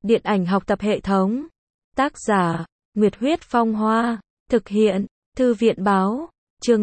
Điện ảnh học tập hệ thống. Tác giả, Nguyệt Huyết Phong Hoa. Thực hiện, Thư viện Báo. Chương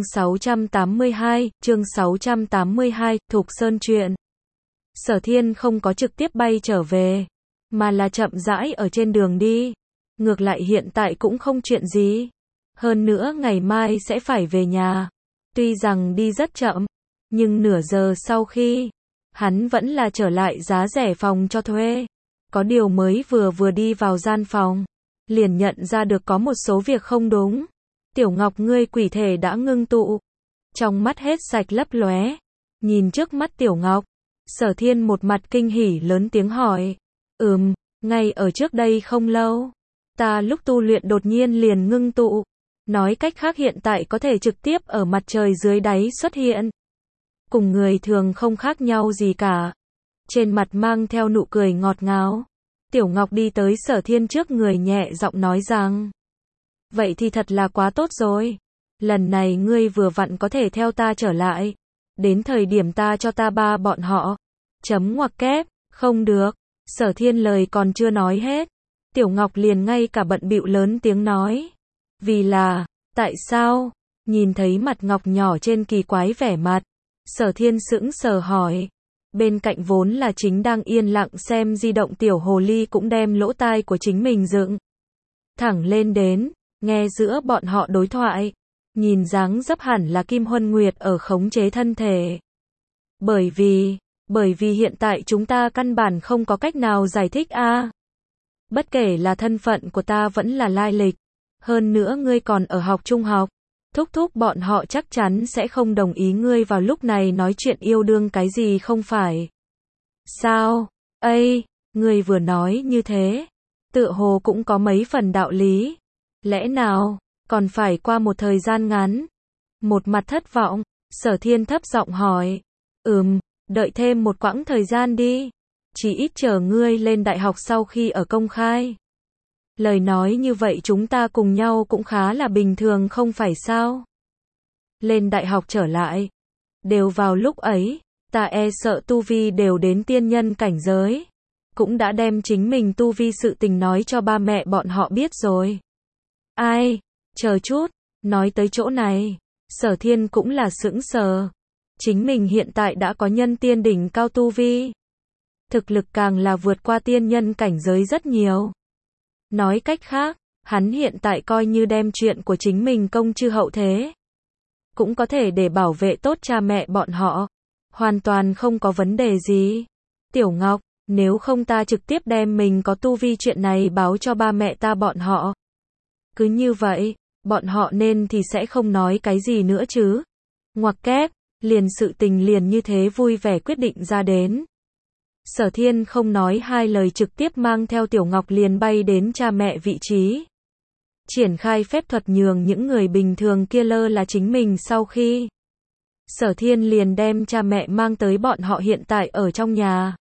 682, Thục Sơn truyện. Sở Thiên không có trực tiếp bay trở về, mà là chậm rãi ở trên đường đi. Ngược lại hiện tại cũng không chuyện gì. Hơn nữa ngày mai sẽ phải về nhà. Tuy rằng đi rất chậm, nhưng nửa giờ sau khi, hắn vẫn là trở lại giá rẻ phòng cho thuê. Có điều mới vừa đi vào gian phòng, liền nhận ra được có một số việc không đúng. Tiểu Ngọc ngươi quỷ thể đã ngưng tụ. Trong mắt hết sạch lấp lóe. Nhìn trước mắt Tiểu Ngọc, Sở Thiên một mặt kinh hỉ lớn tiếng hỏi. Ngay ở trước đây không lâu, ta lúc tu luyện đột nhiên liền ngưng tụ. Nói cách khác hiện tại có thể trực tiếp ở mặt trời dưới đáy xuất hiện. Cùng người thường không khác nhau gì cả. Trên mặt mang theo nụ cười ngọt ngào. Tiểu Ngọc đi tới Sở Thiên trước người nhẹ giọng nói rằng. Vậy thì thật là quá tốt rồi. Lần này ngươi vừa vặn có thể theo ta trở lại. Đến thời điểm ta cho ta ba bọn họ. Chấm ngoặc kép, không được. Sở Thiên lời còn chưa nói hết. Tiểu Ngọc liền ngay cả bận bịu lớn tiếng nói. Vì là, tại sao? Nhìn thấy mặt Ngọc nhỏ trên kỳ quái vẻ mặt. Sở Thiên sững sờ hỏi. Bên cạnh vốn là chính đang yên lặng xem di động tiểu hồ ly cũng đem lỗ tai của chính mình dựng thẳng lên đến, nghe giữa bọn họ đối thoại. Nhìn dáng dấp hẳn là Kim Huân Nguyệt ở khống chế thân thể. Bởi vì hiện tại chúng ta căn bản không có cách nào giải thích a. Bất kể là thân phận của ta vẫn là lai lịch. Hơn nữa ngươi còn ở học trung học. Thúc bọn họ chắc chắn sẽ không đồng ý ngươi vào lúc này nói chuyện yêu đương cái gì không phải. Sao? Ngươi vừa nói như thế. Tựa hồ cũng có mấy phần đạo lý. Lẽ nào, còn phải qua một thời gian ngắn? Một mặt thất vọng, Sở Thiên thấp giọng hỏi. Đợi thêm một quãng thời gian đi. Chỉ ít chờ ngươi lên đại học sau khi ở công khai. Lời nói như vậy chúng ta cùng nhau cũng khá là bình thường không phải sao? Lên đại học trở lại. Đều vào lúc ấy, ta e sợ tu vi đều đến tiên nhân cảnh giới. Cũng đã đem chính mình tu vi sự tình nói cho ba mẹ bọn họ biết rồi. Chờ chút, nói tới chỗ này, Sở Thiên cũng là sững sờ. Chính mình hiện tại đã có nhân tiên đỉnh cao tu vi. Thực lực càng là vượt qua tiên nhân cảnh giới rất nhiều. Nói cách khác, hắn hiện tại coi như đem chuyện của chính mình công chư hậu thế. Cũng có thể để bảo vệ tốt cha mẹ bọn họ. Hoàn toàn không có vấn đề gì. Tiểu Ngọc, nếu không ta trực tiếp đem mình có tu vi chuyện này báo cho ba mẹ ta bọn họ. Cứ như vậy, bọn họ nên thì sẽ không nói cái gì nữa chứ. Ngoặc kép, liền sự tình liền như thế vui vẻ quyết định ra đến. Sở Thiên không nói hai lời trực tiếp mang theo Tiểu Ngọc liền bay đến cha mẹ vị trí. Triển khai phép thuật nhường những người bình thường kia lơ là chính mình sau khi. Sở Thiên liền đem cha mẹ mang tới bọn họ hiện tại ở trong nhà.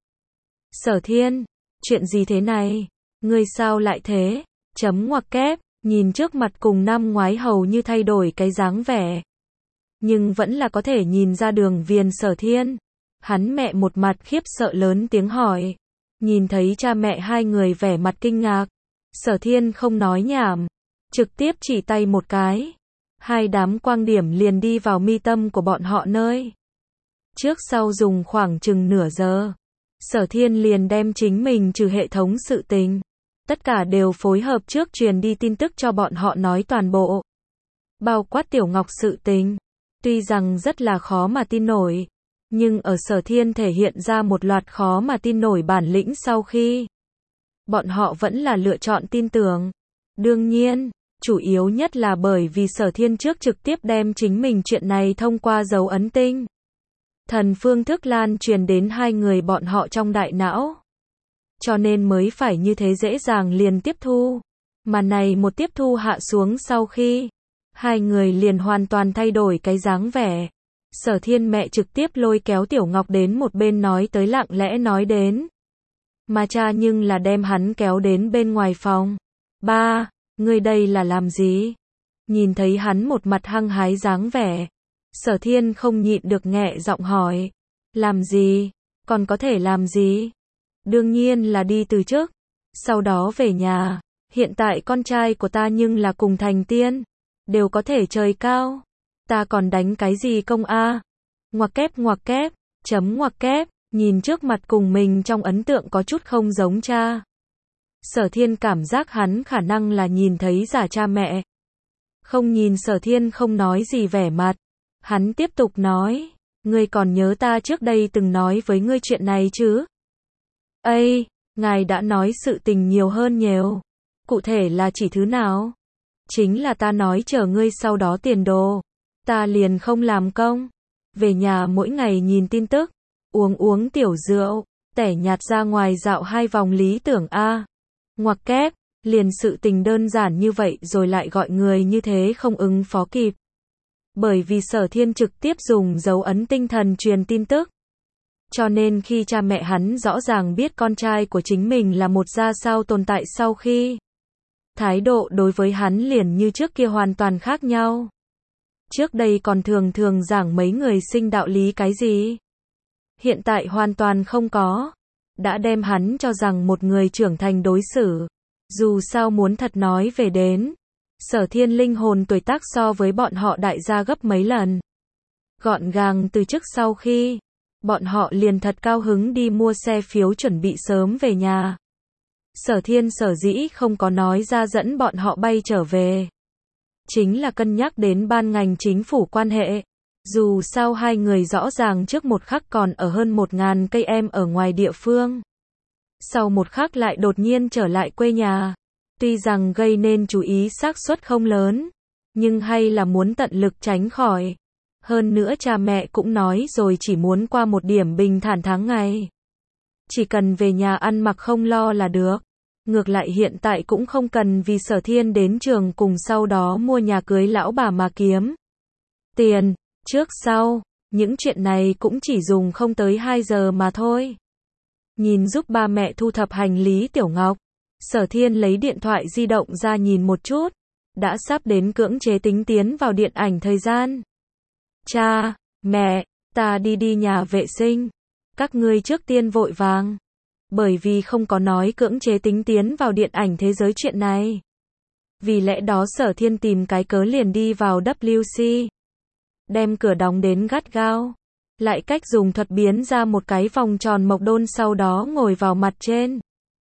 Sở Thiên, chuyện gì thế này? Ngươi sao lại thế? Chấm ngoặc kép, nhìn trước mặt cùng năm ngoái hầu như thay đổi cái dáng vẻ. Nhưng vẫn là có thể nhìn ra đường viền Sở Thiên. Hắn mẹ một mặt khiếp sợ lớn tiếng hỏi. Nhìn thấy cha mẹ hai người vẻ mặt kinh ngạc. Sở Thiên không nói nhảm. Trực tiếp chỉ tay một cái. Hai đám quang điểm liền đi vào mi tâm của bọn họ nơi. Trước sau dùng khoảng chừng nửa giờ. Sở Thiên liền đem chính mình trừ hệ thống sự tình. Tất cả đều phối hợp trước truyền đi tin tức cho bọn họ nói toàn bộ. Bao quát Tiểu Ngọc sự tình. Tuy rằng rất là khó mà tin nổi. Nhưng ở Sở Thiên thể hiện ra một loạt khó mà tin nổi bản lĩnh sau khi. Bọn họ vẫn là lựa chọn tin tưởng. Đương nhiên, chủ yếu nhất là bởi vì Sở Thiên trước trực tiếp đem chính mình chuyện này thông qua dấu ấn tinh. Thần phương thức lan truyền đến hai người bọn họ trong đại não. Cho nên mới phải như thế dễ dàng liền tiếp thu. Mà này một tiếp thu hạ xuống sau khi. Hai người liền hoàn toàn thay đổi cái dáng vẻ. Sở Thiên mẹ trực tiếp lôi kéo Tiểu Ngọc đến một bên nói tới lặng lẽ nói đến. Mà cha nhưng là đem hắn kéo đến bên ngoài phòng. Ba, ngươi đây là làm gì? Nhìn thấy hắn một mặt hăng hái dáng vẻ. Sở Thiên không nhịn được nhẹ giọng hỏi. Làm gì? Còn có thể làm gì? Đương nhiên là đi từ chức. Sau đó về nhà, hiện tại con trai của ta nhưng là cùng thành tiên, đều có thể trời cao. Ta còn đánh cái gì công a? Ngoặc kép, chấm ngoặc kép, nhìn trước mặt cùng mình trong ấn tượng có chút không giống cha. Sở Thiên cảm giác hắn khả năng là nhìn thấy giả cha mẹ. Không nhìn Sở Thiên không nói gì vẻ mặt. Hắn tiếp tục nói, ngươi còn nhớ ta trước đây từng nói với ngươi chuyện này chứ? Ây, ngài đã nói sự tình nhiều hơn nhiều. Cụ thể là chỉ thứ nào? Chính là ta nói chờ ngươi sau đó tiền đồ. Ta liền không làm công. Về nhà mỗi ngày nhìn tin tức, uống tiểu rượu, tẻ nhạt ra ngoài dạo 2 vòng lý tưởng a. Ngoặc kép, liền sự tình đơn giản như vậy rồi lại gọi người như thế không ứng phó kịp. Bởi vì Sở Thiên trực tiếp dùng dấu ấn tinh thần truyền tin tức. Cho nên khi cha mẹ hắn rõ ràng biết con trai của chính mình là một ra sao tồn tại sau khi, thái độ đối với hắn liền như trước kia hoàn toàn khác nhau. Trước đây còn thường giảng mấy người sinh đạo lý cái gì. Hiện tại hoàn toàn không có. Đã đem hắn cho rằng một người trưởng thành đối xử. Dù sao muốn thật nói về đến, Sở Thiên linh hồn tuổi tác so với bọn họ đại gia gấp mấy lần. Gọn gàng từ trước sau khi, bọn họ liền thật cao hứng đi mua xe phiếu chuẩn bị sớm về nhà. Sở Thiên sở dĩ không có nói ra dẫn bọn họ bay trở về. Chính là cân nhắc đến ban ngành chính phủ quan hệ. Dù sao hai người rõ ràng trước một khắc còn ở hơn 1000 cây em ở ngoài địa phương. Sau một khắc lại đột nhiên trở lại quê nhà. Tuy rằng gây nên chú ý xác suất không lớn, nhưng hay là muốn tận lực tránh khỏi. Hơn nữa cha mẹ cũng nói rồi chỉ muốn qua một điểm bình thản tháng ngày. Chỉ cần về nhà ăn mặc không lo là được. Ngược lại hiện tại cũng không cần vì Sở Thiên đến trường cùng sau đó mua nhà cưới lão bà mà kiếm tiền. Trước sau, những chuyện này cũng chỉ dùng không tới 2 giờ mà thôi. Nhìn giúp ba mẹ thu thập hành lý Tiểu Ngọc, Sở Thiên lấy điện thoại di động ra nhìn một chút. Đã sắp đến cưỡng chế tính tiến vào điện ảnh thời gian. Cha, mẹ, ta đi nhà vệ sinh. Các ngươi trước tiên vội vàng. Bởi vì không có nói cưỡng chế tính tiến vào điện ảnh thế giới chuyện này. Vì lẽ đó Sở Thiên tìm cái cớ liền đi vào WC. Đem cửa đóng đến gắt gao. Lại cách dùng thuật biến ra một cái vòng tròn mộc đôn sau đó ngồi vào mặt trên.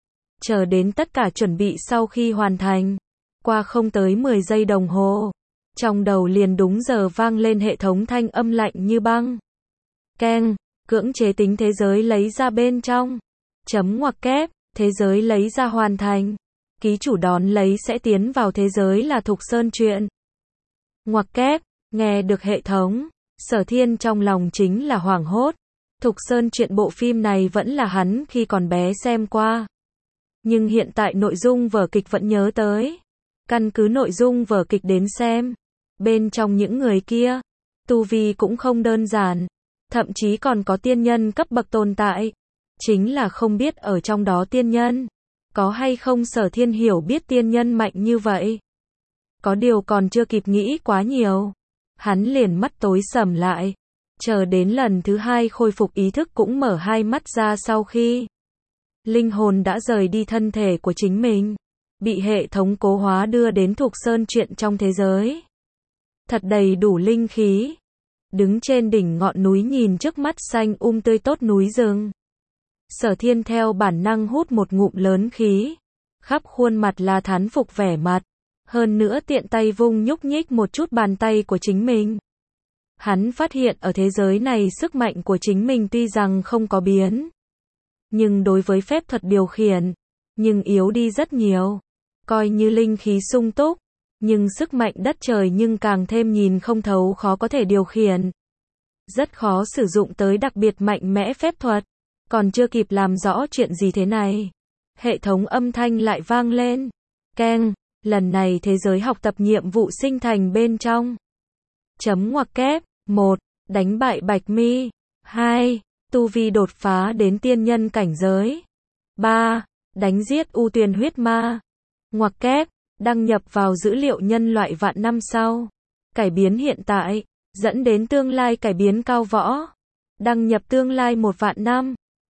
Chờ đến tất cả chuẩn bị sau khi hoàn thành. Qua không tới 10 giây đồng hồ. Trong đầu liền đúng giờ vang lên hệ thống thanh âm lạnh như băng. Keng, cưỡng chế tính thế giới lấy ra bên trong. Chấm ngoặc kép, thế giới lấy ra hoàn thành. Ký chủ đón lấy sẽ tiến vào thế giới là Thục Sơn truyện. Ngoặc kép, nghe được hệ thống, Sở Thiên trong lòng chính là hoảng hốt. Thục Sơn truyện bộ phim này vẫn là hắn khi còn bé xem qua. Nhưng hiện tại nội dung vở kịch vẫn nhớ tới. Căn cứ nội dung vở kịch đến xem. Bên trong những người kia, tu vi cũng không đơn giản. Thậm chí còn có tiên nhân cấp bậc tồn tại. Chính là không biết ở trong đó tiên nhân. Có hay không Sở Thiên hiểu biết tiên nhân mạnh như vậy. Có điều còn chưa kịp nghĩ quá nhiều. Hắn liền mắt tối sầm lại. Chờ đến lần thứ 2 khôi phục ý thức cũng mở hai mắt ra sau khi. Linh hồn đã rời đi thân thể của chính mình. Bị hệ thống cố hóa đưa đến Thục Sơn truyện trong thế giới. Thật đầy đủ linh khí. Đứng trên đỉnh ngọn núi nhìn trước mắt xanh tươi tốt núi rừng. Sở Thiên theo bản năng hút một ngụm lớn khí. Khắp khuôn mặt là thán phục vẻ mặt. Hơn nữa tiện tay vung nhúc nhích một chút bàn tay của chính mình. Hắn phát hiện ở thế giới này sức mạnh của chính mình tuy rằng không có biến. Nhưng đối với phép thuật điều khiển, nhưng yếu đi rất nhiều. Coi như linh khí sung túc, nhưng sức mạnh đất trời nhưng càng thêm nhìn không thấu khó có thể điều khiển. Rất khó sử dụng tới đặc biệt mạnh mẽ phép thuật. Còn chưa kịp làm rõ chuyện gì thế này. Hệ thống âm thanh lại vang lên. Keng, lần này thế giới học tập nhiệm vụ sinh thành bên trong. Chấm ngoặc kép, 1. Đánh bại Bạch Mi. 2. Tu vi đột phá đến tiên nhân cảnh giới. 3. Đánh giết U Tuyền huyết ma. Ngoặc kép, đăng nhập vào dữ liệu nhân loại vạn năm sau. Cải biến hiện tại, dẫn đến tương lai cải biến cao võ. Đăng nhập tương lai 1 vạn năm.